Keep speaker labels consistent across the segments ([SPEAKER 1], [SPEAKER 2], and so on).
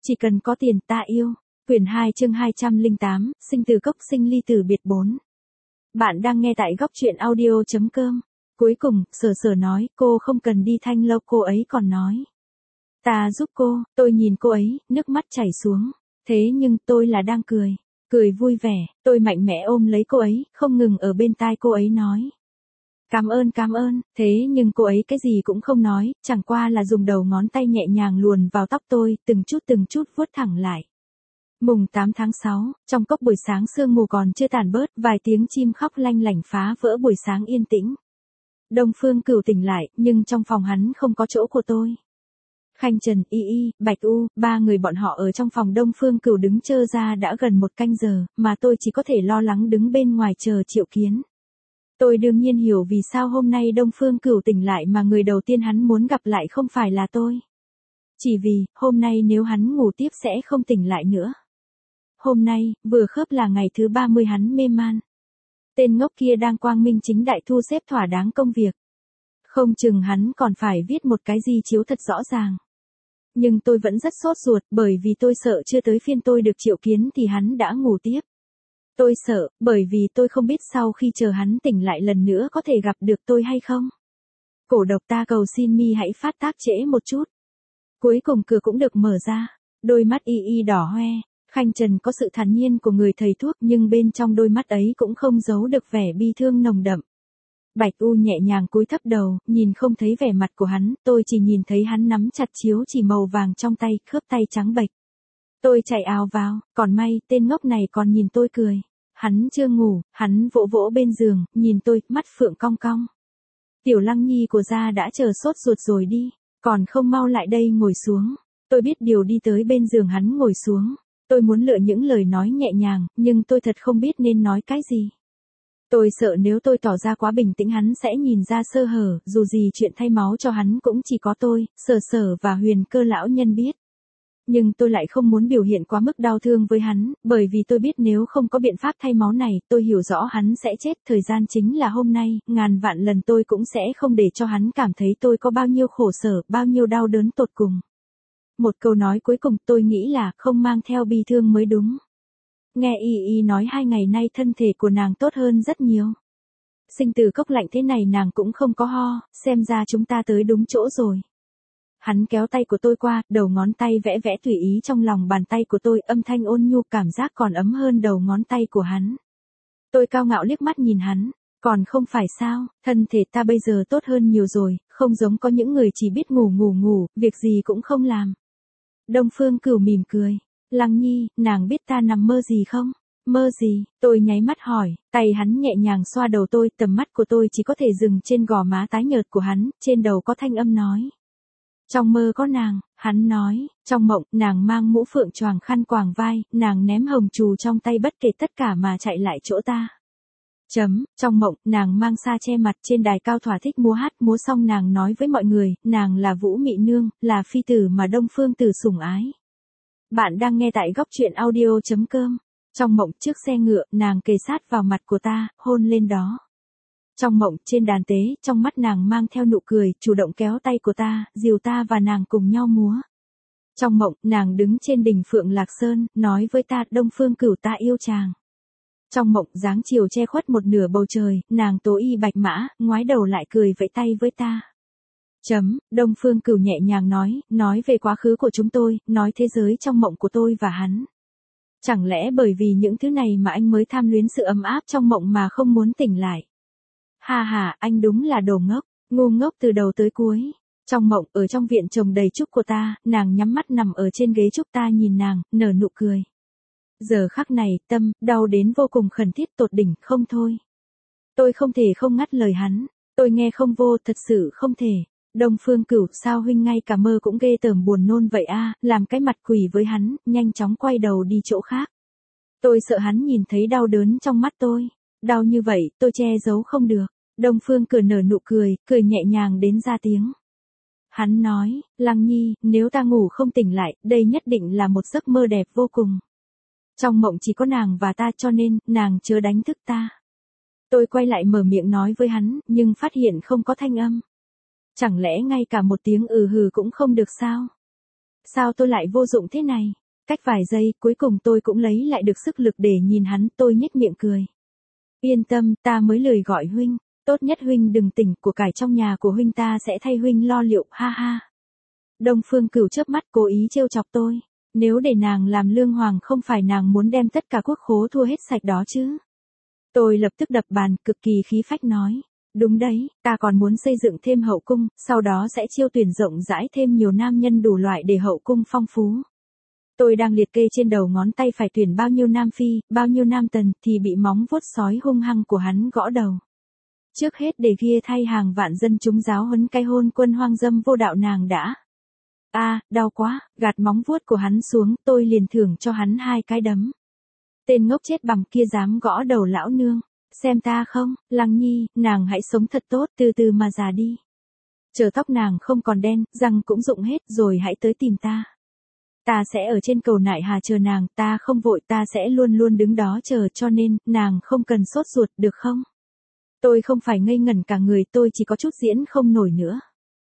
[SPEAKER 1] Chỉ cần có tiền ta yêu. Quyển 2 chương 208, sinh từ cốc sinh ly từ biệt 4. Bạn đang nghe tại góc truyện audio.com. Cuối cùng, Sở nói, cô không cần đi Thanh Lâu, cô ấy còn nói. Ta giúp cô, tôi nhìn cô ấy, nước mắt chảy xuống. Thế nhưng tôi là đang cười. Cười vui vẻ, tôi mạnh mẽ ôm lấy cô ấy, không ngừng ở bên tai cô ấy nói. Cảm ơn, thế nhưng cô ấy cái gì cũng không nói, chẳng qua là dùng đầu ngón tay nhẹ nhàng luồn vào tóc tôi, từng chút vuốt thẳng lại. Mùng 8 tháng 6, trong cốc buổi sáng sương mù còn chưa tàn bớt, vài tiếng chim khóc lanh lảnh phá vỡ buổi sáng yên tĩnh. Đông Phương Cửu tỉnh lại, nhưng trong phòng hắn không có chỗ của tôi. Khanh Trần, Y Y, Bạch U, ba người bọn họ ở trong phòng Đông Phương Cửu đứng trơ ra đã gần một canh giờ, mà tôi chỉ có thể lo lắng đứng bên ngoài chờ Triệu Kiến. Tôi đương nhiên hiểu vì sao hôm nay Đông Phương Cửu tỉnh lại mà người đầu tiên hắn muốn gặp lại không phải là tôi. Chỉ vì, hôm nay nếu hắn ngủ tiếp sẽ không tỉnh lại nữa. Hôm nay, vừa khớp là ngày thứ 30 hắn mê man. Tên ngốc kia đang quang minh chính đại thu xếp thỏa đáng công việc. Không chừng hắn còn phải viết một cái gì chiếu thật rõ ràng. Nhưng tôi vẫn rất sốt ruột bởi vì tôi sợ chưa tới phiên tôi được Triệu Kiến thì hắn đã ngủ tiếp. Tôi sợ, bởi vì tôi không biết sau khi chờ hắn tỉnh lại lần nữa có thể gặp được tôi hay không. Cổ độc ta cầu xin mi hãy phát tác trễ một chút. Cuối cùng cửa cũng được mở ra. Đôi mắt Y Y đỏ hoe. Khanh Trần có sự thản nhiên của người thầy thuốc nhưng bên trong đôi mắt ấy cũng không giấu được vẻ bi thương nồng đậm. Bạch U nhẹ nhàng cúi thấp đầu, nhìn không thấy vẻ mặt của hắn, tôi chỉ nhìn thấy hắn nắm chặt chiếu chỉ màu vàng trong tay, khớp tay trắng bệch. Tôi chạy ào vào, còn may, tên ngốc này còn nhìn tôi cười. Hắn chưa ngủ, hắn vỗ vỗ bên giường, nhìn tôi, mắt phượng cong cong. Tiểu Lăng Nhi của gia đã chờ sốt ruột rồi đi, còn không mau lại đây ngồi xuống. Tôi biết điều đi tới bên giường hắn ngồi xuống. Tôi muốn lựa những lời nói nhẹ nhàng, nhưng tôi thật không biết nên nói cái gì. Tôi sợ nếu tôi tỏ ra quá bình tĩnh hắn sẽ nhìn ra sơ hở, dù gì chuyện thay máu cho hắn cũng chỉ có tôi, Sở và Huyền Cơ lão nhân biết. Nhưng tôi lại không muốn biểu hiện quá mức đau thương với hắn, bởi vì tôi biết nếu không có biện pháp thay máu này, tôi hiểu rõ hắn sẽ chết, thời gian chính là hôm nay, ngàn vạn lần tôi cũng sẽ không để cho hắn cảm thấy tôi có bao nhiêu khổ sở, bao nhiêu đau đớn tột cùng. Một câu nói cuối cùng tôi nghĩ là không mang theo bi thương mới đúng. Nghe Y Y nói 2 ngày nay thân thể của nàng tốt hơn rất nhiều. Sinh từ cốc lạnh thế này nàng cũng không có ho, xem ra chúng ta tới đúng chỗ rồi. Hắn kéo tay của tôi qua, đầu ngón tay vẽ vẽ tùy ý trong lòng bàn tay của tôi, âm thanh ôn nhu, cảm giác còn ấm hơn đầu ngón tay của hắn. Tôi cao ngạo liếc mắt nhìn hắn, còn không phải sao, thân thể ta bây giờ tốt hơn nhiều rồi, không giống có những người chỉ biết ngủ, việc gì cũng không làm. Đông Phương Cửu mỉm cười, Lăng Nhi, nàng biết ta nằm mơ gì không? Mơ gì? Tôi nháy mắt hỏi, tay hắn nhẹ nhàng xoa đầu tôi, tầm mắt của tôi chỉ có thể dừng trên gò má tái nhợt của hắn, trên đầu có thanh âm nói. Trong mơ có nàng, hắn nói, trong mộng, nàng mang mũ phượng choàng khăn quàng vai, nàng ném hồng trù trong tay bất kể tất cả mà chạy lại chỗ ta. Trong mộng, nàng mang sa che mặt trên đài cao thỏa thích múa hát, múa xong nàng nói với mọi người, nàng là Vũ Mị Nương, là phi tử mà Đông Phương Tử sủng ái. Bạn đang nghe tại góc truyện audio.com. Trong mộng trước xe ngựa, nàng kề sát vào mặt của ta, hôn lên đó. Trong mộng trên đàn tế, trong mắt nàng mang theo nụ cười, chủ động kéo tay của ta, dìu ta và nàng cùng nhau múa. Trong mộng, nàng đứng trên đỉnh Phượng Lạc Sơn, nói với ta, Đông Phương Cửu ta yêu chàng. Trong mộng, dáng chiều che khuất một nửa bầu trời, nàng tố y bạch mã, ngoái đầu lại cười vẫy tay với ta. Đông Phương Cửu nhẹ nhàng nói về quá khứ của chúng tôi, nói thế giới trong mộng của tôi và hắn. Chẳng lẽ bởi vì những thứ này mà anh mới tham luyến sự ấm áp trong mộng mà không muốn tỉnh lại? Ha, anh đúng là đồ ngốc, ngu ngốc từ đầu tới cuối. Trong mộng, ở trong viện trồng đầy trúc của ta, nàng nhắm mắt nằm ở trên ghế trúc, ta nhìn nàng, nở nụ cười. Giờ khắc này, tâm, đau đến vô cùng khẩn thiết tột đỉnh, không thôi. Tôi không thể không ngắt lời hắn, tôi nghe không vô, thật sự không thể. Đông Phương Cửu, sao huynh ngay cả mơ cũng ghê tởm buồn nôn vậy a? Làm cái mặt quỷ với hắn, nhanh chóng quay đầu đi chỗ khác. Tôi sợ hắn nhìn thấy đau đớn trong mắt tôi. Đau như vậy, tôi che giấu không được. Đông Phương Cửu nở nụ cười, cười nhẹ nhàng đến ra tiếng. Hắn nói, Lăng Nhi, nếu ta ngủ không tỉnh lại, đây nhất định là một giấc mơ đẹp vô cùng. Trong mộng chỉ có nàng và ta cho nên, nàng chớ đánh thức ta. Tôi quay lại mở miệng nói với hắn, nhưng phát hiện không có thanh âm. Chẳng lẽ ngay cả một tiếng hừ cũng không được sao? Sao tôi lại vô dụng thế này? Cách vài giây, cuối cùng tôi cũng lấy lại được sức lực để nhìn hắn, tôi nhếch miệng cười. Yên tâm, ta mới lười gọi huynh. Tốt nhất huynh đừng tỉnh, của cải trong nhà của huynh ta sẽ thay huynh lo liệu, ha ha. Đông Phương Cửu chớp mắt cố ý trêu chọc tôi. Nếu để nàng làm lương hoàng không phải nàng muốn đem tất cả quốc khố thua hết sạch đó chứ. Tôi lập tức đập bàn, cực kỳ khí phách nói. Đúng đấy, ta còn muốn xây dựng thêm hậu cung, sau đó sẽ chiêu tuyển rộng rãi thêm nhiều nam nhân đủ loại để hậu cung phong phú. Tôi đang liệt kê trên đầu ngón tay phải tuyển bao nhiêu nam phi, bao nhiêu nam tần, thì bị móng vuốt sói hung hăng của hắn gõ đầu. Trước hết để kia thay hàng vạn dân chúng giáo huấn cái hôn quân hoang dâm vô đạo nàng đã. Đau quá, gạt móng vuốt của hắn xuống, tôi liền thưởng cho hắn 2 cái đấm. Tên ngốc chết bằm kia dám gõ đầu lão nương, xem ta không, Lăng Nhi, nàng hãy sống thật tốt, từ từ mà già đi. Chờ tóc nàng không còn đen, răng cũng rụng hết rồi hãy tới tìm ta. Ta sẽ ở trên cầu Nại Hà chờ nàng, ta không vội, ta sẽ luôn luôn đứng đó chờ, cho nên, nàng không cần sốt ruột, được không? Tôi không phải ngây ngẩn cả người, tôi chỉ có chút diễn không nổi nữa.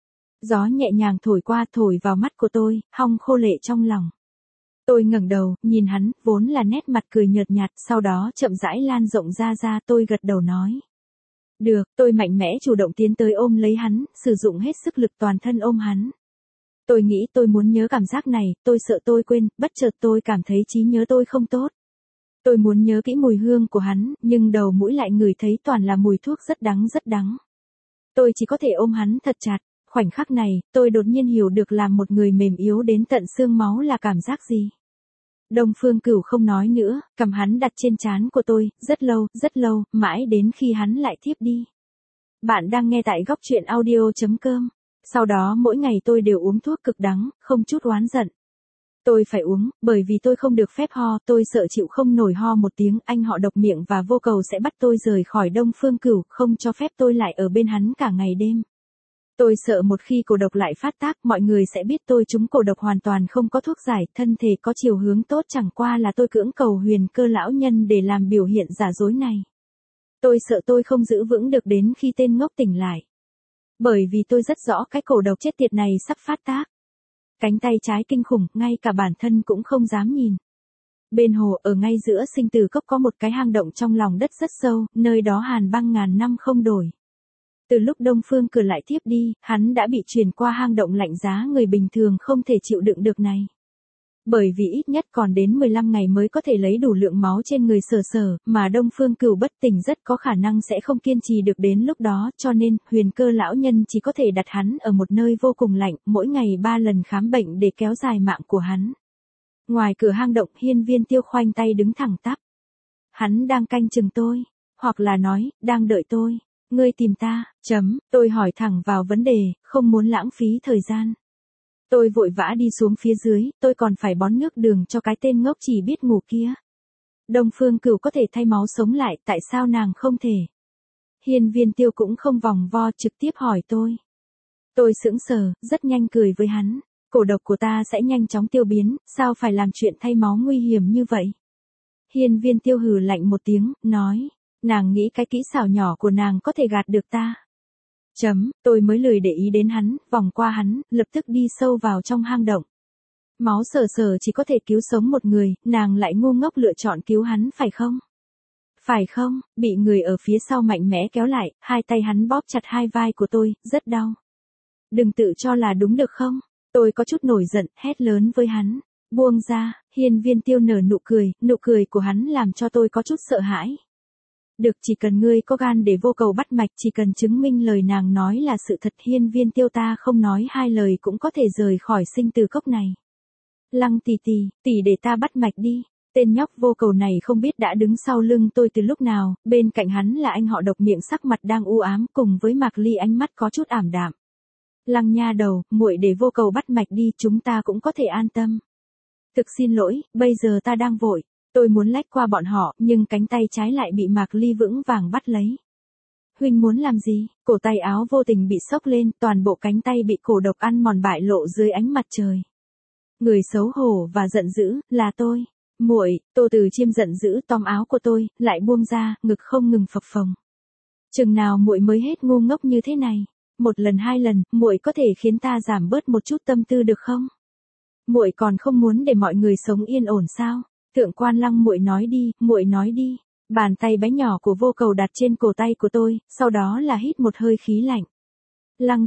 [SPEAKER 1] Gió nhẹ nhàng thổi qua, thổi vào mắt của tôi, hong khô lệ trong lòng. Tôi ngẩng đầu, nhìn hắn, vốn là nét mặt cười nhợt nhạt, sau đó chậm rãi lan rộng ra, tôi gật đầu nói. Được, tôi mạnh mẽ chủ động tiến tới ôm lấy hắn, sử dụng hết sức lực toàn thân ôm hắn. Tôi nghĩ tôi muốn nhớ cảm giác này, tôi sợ tôi quên, bất chợt tôi cảm thấy trí nhớ tôi không tốt. Tôi muốn nhớ kỹ mùi hương của hắn, nhưng đầu mũi lại ngửi thấy toàn là mùi thuốc rất đắng rất đắng. Tôi chỉ có thể ôm hắn thật chặt, khoảnh khắc này, tôi đột nhiên hiểu được làm một người mềm yếu đến tận xương máu là cảm giác gì. Đông Phương Cửu không nói nữa, cầm hắn đặt trên trán của tôi, rất lâu, mãi đến khi hắn lại thiếp đi. Bạn đang nghe tại góc truyện audio.com. Sau đó mỗi ngày tôi đều uống thuốc cực đắng, không chút oán giận. Tôi phải uống, bởi vì tôi không được phép ho, tôi sợ chịu không nổi ho một tiếng, anh họ độc miệng và vô cầu sẽ bắt tôi rời khỏi Đông Phương Cửu, không cho phép tôi lại ở bên hắn cả ngày đêm. Tôi sợ một khi cổ độc lại phát tác, mọi người sẽ biết tôi trúng cổ độc hoàn toàn không có thuốc giải, thân thể có chiều hướng tốt, chẳng qua là tôi cưỡng cầu Huyền Cơ lão nhân để làm biểu hiện giả dối này. Tôi sợ tôi không giữ vững được đến khi tên ngốc tỉnh lại. Bởi vì tôi rất rõ cái cổ độc chết tiệt này sắp phát tác. Cánh tay trái kinh khủng, ngay cả bản thân cũng không dám nhìn. Bên hồ, ở ngay giữa Sinh Tử Cốc có một cái hang động trong lòng đất rất sâu, nơi đó hàn băng ngàn năm không đổi. Từ lúc Đông Phương Cửu lại tiếp đi, hắn đã bị truyền qua hang động lạnh giá người bình thường không thể chịu đựng được này. Bởi vì ít nhất còn đến 15 ngày mới có thể lấy đủ lượng máu trên người Sở, mà Đông Phương Cửu bất tỉnh rất có khả năng sẽ không kiên trì được đến lúc đó, cho nên, Huyền Cơ lão nhân chỉ có thể đặt hắn ở một nơi vô cùng lạnh, mỗi ngày 3 lần khám bệnh để kéo dài mạng của hắn. Ngoài cửa hang động, Hiên Viên Tiêu khoanh tay đứng thẳng tắp. Hắn đang canh chừng tôi, hoặc là nói, đang đợi tôi. Ngươi tìm ta, tôi hỏi thẳng vào vấn đề, không muốn lãng phí thời gian. Tôi vội vã đi xuống phía dưới, tôi còn phải bón nước đường cho cái tên ngốc chỉ biết ngủ kia. Đông Phương Cửu có thể thay máu sống lại, tại sao nàng không thể? Hiên Viên Tiêu cũng không vòng vo, trực tiếp hỏi tôi. Tôi sững sờ, rất nhanh cười với hắn. Cổ độc của ta sẽ nhanh chóng tiêu biến, sao phải làm chuyện thay máu nguy hiểm như vậy? Hiên Viên Tiêu hừ lạnh một tiếng, nói. Nàng nghĩ cái kỹ xảo nhỏ của nàng có thể gạt được ta. Tôi mới lười để ý đến hắn, vòng qua hắn, lập tức đi sâu vào trong hang động. Máu Sở chỉ có thể cứu sống một người, nàng lại ngu ngốc lựa chọn cứu hắn phải không? Phải không, bị người ở phía sau mạnh mẽ kéo lại, 2 tay hắn bóp chặt 2 vai của tôi, rất đau. Đừng tự cho là đúng được không? Tôi có chút nổi giận, hét lớn với hắn. Buông ra, Hiên Viên Tiêu nở nụ cười của hắn làm cho tôi có chút sợ hãi. Được, chỉ cần ngươi có gan để vô cầu bắt mạch, chỉ cần chứng minh lời nàng nói là sự thật, Hiên Viên Tiêu ta không nói 2 lời cũng có thể rời khỏi Sinh Tử Cốc này. Lăng tỷ để ta bắt mạch đi. Tên nhóc vô cầu này không biết đã đứng sau lưng tôi từ lúc nào, bên cạnh hắn là anh họ độc miệng sắc mặt đang u ám cùng với Mạc Ly ánh mắt có chút ảm đạm. Lăng nha đầu, muội để vô cầu bắt mạch đi, chúng ta cũng có thể an tâm. Thực xin lỗi, bây giờ ta đang vội. Tôi muốn lách qua bọn họ, nhưng cánh tay trái lại bị Mạc Ly vững vàng bắt lấy. Huynh muốn làm gì? Cổ tay áo vô tình bị xốc lên, toàn bộ cánh tay bị cổ độc ăn mòn bại lộ dưới ánh mặt trời. Người xấu hổ và giận dữ, là tôi. Muội, Tô Từ Chiêm giận dữ tóm áo của tôi, lại buông ra, ngực không ngừng phập phồng. Chừng nào muội mới hết ngu ngốc như thế này? 1 lần 2 lần, muội có thể khiến ta giảm bớt một chút tâm tư được không? Muội còn không muốn để mọi người sống yên ổn sao? Thượng quan Lăng, muội nói đi. Bàn tay bé nhỏ của Vô Cầu đặt trên cổ tay của tôi, sau đó là hít một hơi khí lạnh. Lăng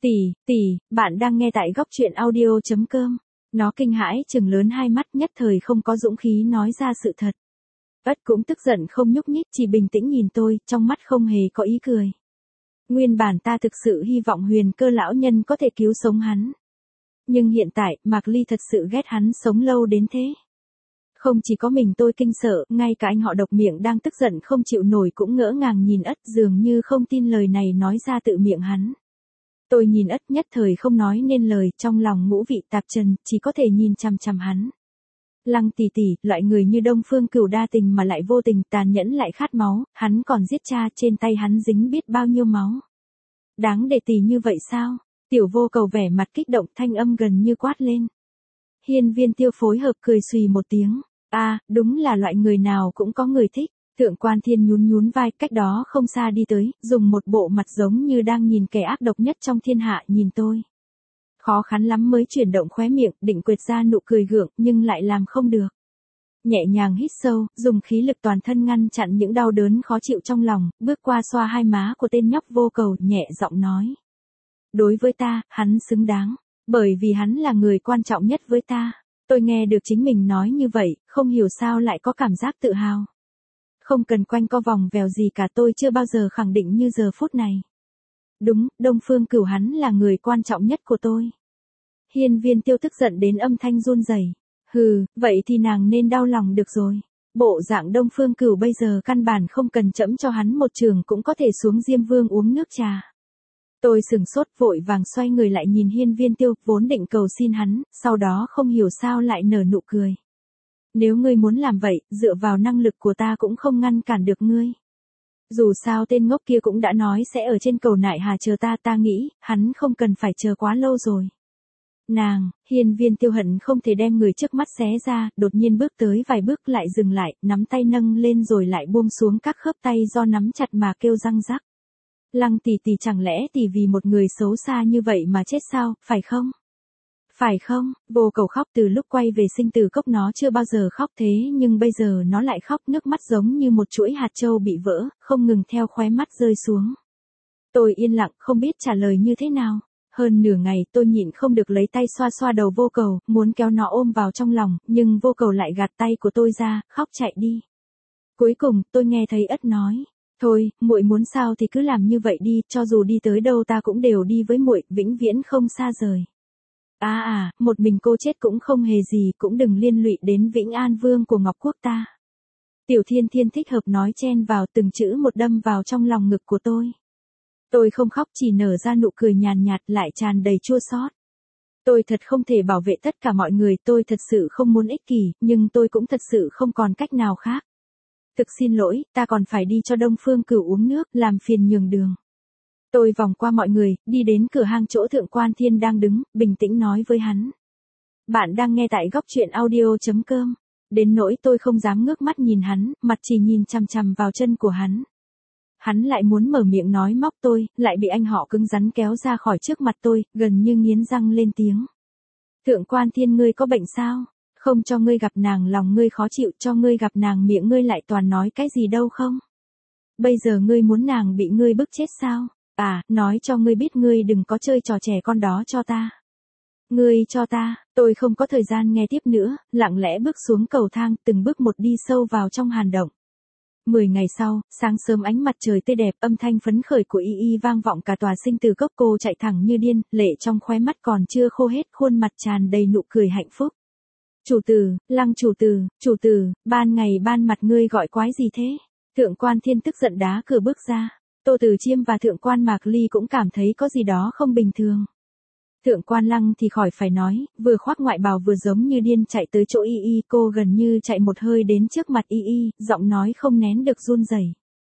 [SPEAKER 1] tỷ, bạn đang nghe tại góc truyện audio.com. Nó kinh hãi trừng lớn hai mắt, nhất thời không có dũng khí nói ra sự thật. Ất cũng tức giận không nhúc nhích, chỉ bình tĩnh nhìn tôi, trong mắt không hề có ý cười. Nguyên bản ta thực sự hy vọng Huyền Cơ lão nhân có thể cứu sống hắn. Nhưng hiện tại, Mạc Ly thật sự ghét hắn sống lâu đến thế. Không chỉ có mình tôi kinh sợ, ngay cả anh họ độc miệng đang tức giận không chịu nổi cũng ngỡ ngàng nhìn Ất, dường như không tin lời này nói ra tự miệng hắn. Tôi nhìn Ất nhất thời không nói nên lời, trong lòng ngũ vị tạp trần, chỉ có thể nhìn chằm chằm hắn. Lăng tỷ, loại người như Đông Phương Cửu đa tình mà lại vô tình, tàn nhẫn lại khát máu, hắn còn giết cha, trên tay hắn dính biết bao nhiêu máu. Đáng để tỷ như vậy sao? Tiểu Vô Cầu vẻ mặt kích động, thanh âm gần như quát lên. Hiên Viên Tiêu phối hợp cười xùy một tiếng. Đúng là loại người nào cũng có người thích. Thượng quan Thiên nhún vai, cách đó không xa đi tới, dùng một bộ mặt giống như đang nhìn kẻ ác độc nhất trong thiên hạ nhìn tôi. Khó khăn lắm mới chuyển động khóe miệng, định quệt ra nụ cười gượng, nhưng lại làm không được. Nhẹ nhàng hít sâu, dùng khí lực toàn thân ngăn chặn những đau đớn khó chịu trong lòng, bước qua xoa hai má của tên nhóc Vô Cầu, nhẹ giọng nói. Đối với ta, hắn xứng đáng, bởi vì hắn là người quan trọng nhất với ta. Tôi nghe được chính mình nói như vậy, không hiểu sao lại có cảm giác tự hào. Không cần quanh co vòng vèo gì cả, tôi chưa bao giờ khẳng định như giờ phút này. Đúng, Đông Phương Cửu hắn là người quan trọng nhất của tôi. Hiên Viên Tiêu tức giận đến âm thanh run rẩy. Hừ, vậy thì nàng nên đau lòng được rồi. Bộ dạng Đông Phương Cửu bây giờ căn bản không cần trẫm cho hắn một trường cũng có thể xuống Diêm Vương uống nước trà. Tôi sừng sốt, vội vàng xoay người lại nhìn Hiên Viên Tiêu, vốn định cầu xin hắn, sau đó không hiểu sao lại nở nụ cười. Nếu ngươi muốn làm vậy, dựa vào năng lực của ta cũng không ngăn cản được ngươi. Dù sao tên ngốc kia cũng đã nói sẽ ở trên cầu Nại Hà chờ ta nghĩ, hắn không cần phải chờ quá lâu rồi. Hiên Viên Tiêu hận không thể đem người trước mắt xé ra, đột nhiên bước tới vài bước lại dừng lại, nắm tay nâng lên rồi lại buông xuống các khớp tay do nắm chặt mà kêu răng rắc. Lăng tỷ, chẳng lẽ tỷ vì một người xấu xa như vậy mà chết sao, phải không? Phải không? Vô Cầu khóc, từ lúc quay về sinh tử cốc nó chưa bao giờ khóc thế nhưng bây giờ nó lại khóc, nước mắt giống như một chuỗi hạt châu bị vỡ, không ngừng theo khóe mắt rơi xuống. Tôi yên lặng, không biết trả lời như thế nào. Hơn nửa ngày tôi nhịn không được lấy tay xoa xoa đầu Vô Cầu, muốn kéo nó ôm vào trong lòng, nhưng Vô Cầu lại gạt tay của tôi ra, khóc chạy đi. Cuối cùng, tôi nghe thấy Ất nói. Thôi, muội muốn sao thì cứ làm như vậy đi, cho dù đi tới đâu ta cũng đều đi với muội, vĩnh viễn không xa rời. Một mình cô chết cũng không hề gì, cũng đừng liên lụy đến Vĩnh An Vương của Ngọc Quốc ta. Tiểu Thiên Thiên thích hợp nói chen vào, từng chữ một đâm vào trong lòng ngực của tôi. Tôi không khóc, chỉ nở ra nụ cười nhàn nhạt lại tràn đầy chua xót. Tôi thật không thể bảo vệ tất cả mọi người, tôi thật sự không muốn ích kỷ, nhưng tôi cũng thật sự không còn cách nào khác. Thực xin lỗi, ta còn phải đi cho Đông Phương Cửu uống nước, làm phiền nhường đường. Tôi vòng qua mọi người, đi đến cửa hang chỗ Thượng quan Thiên đang đứng, bình tĩnh nói với hắn. Bạn đang nghe tại góc truyện audio.com. Đến nỗi tôi không dám ngước mắt nhìn hắn, mặt chỉ nhìn chằm chằm vào chân của hắn. Hắn lại muốn mở miệng nói móc tôi, lại bị anh họ cứng rắn kéo ra khỏi trước mặt tôi, gần như nghiến răng lên tiếng. Thượng quan Thiên, ngươi có bệnh sao? Không cho ngươi gặp nàng lòng ngươi khó chịu, cho ngươi gặp nàng miệng ngươi lại toàn nói cái gì đâu không? Bây giờ ngươi muốn nàng bị ngươi bức chết sao? Nói cho ngươi biết ngươi đừng có chơi trò trẻ con đó cho ta. Ngươi cho ta, tôi không có thời gian nghe tiếp nữa, lặng lẽ bước xuống cầu thang, từng bước một đi sâu vào trong hàn động. 10 ngày sau, sáng sớm ánh mặt trời tươi đẹp, âm thanh phấn khởi của Y vang vọng cả tòa sinh tử cốc, cô chạy thẳng như điên, lệ trong khóe mắt còn chưa khô hết, khuôn mặt tràn đầy nụ cười hạnh phúc. Chủ tử, Lăng chủ tử, ban ngày ban mặt ngươi gọi quái gì thế? Thượng quan Thiên tức giận đá cửa bước ra. Tô Tử Chiêm và Thượng quan Mạc Ly cũng cảm thấy có gì đó không bình thường. Thượng quan Lăng thì khỏi phải nói, vừa khoác ngoại bào vừa giống như điên chạy tới chỗ Y, cô gần như chạy một hơi đến trước mặt Y, giọng nói không nén được run rẩy.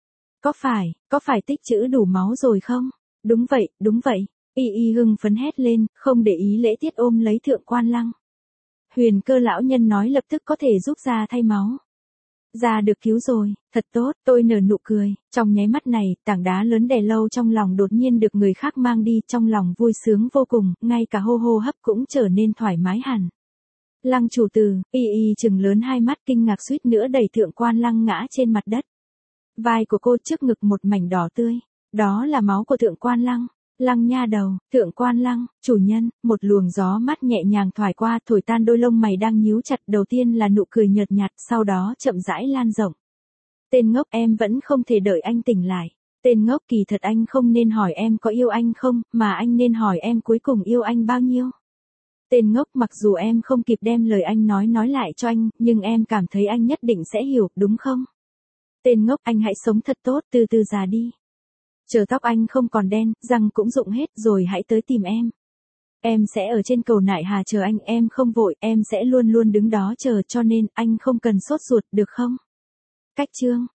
[SPEAKER 1] Có phải tích trữ đủ máu rồi không? Đúng vậy. Y hưng phấn hét lên, không để ý lễ tiết ôm lấy Thượng quan Lăng. Huyền Cơ lão nhân nói lập tức có thể giúp ra thay máu. Ra được cứu rồi, thật tốt, tôi nở nụ cười, trong nháy mắt này, tảng đá lớn đè lâu trong lòng đột nhiên được người khác mang đi, trong lòng vui sướng vô cùng, ngay cả hô hấp cũng trở nên thoải mái hẳn. Lăng chủ từ, y trừng lớn hai mắt kinh ngạc suýt nữa đẩy thượng quan lăng ngã trên mặt đất. Vai của cô trước ngực một mảnh đỏ tươi. Đó là máu của thượng quan lăng. Lăng nha đầu, thượng quan lăng, chủ nhân, một luồng gió mát nhẹ nhàng thoải qua thổi tan đôi lông mày đang nhíu chặt, đầu tiên là nụ cười nhợt nhạt, sau đó chậm rãi lan rộng. Tên ngốc, em vẫn không thể đợi anh tỉnh lại. Tên ngốc, kỳ thật anh không nên hỏi em có yêu anh không, mà anh nên hỏi em cuối cùng yêu anh bao nhiêu. Tên ngốc, mặc dù em không kịp đem lời anh nói lại cho anh, nhưng em cảm thấy anh nhất định sẽ hiểu, đúng không? Tên ngốc, anh hãy sống thật tốt, từ từ già đi. Chờ tóc anh không còn đen, răng cũng rụng hết rồi hãy tới tìm em. Em sẽ ở trên cầu Nại Hà chờ anh, em không vội, em sẽ luôn luôn đứng đó chờ, cho nên anh không cần sốt ruột, được không? Cách chương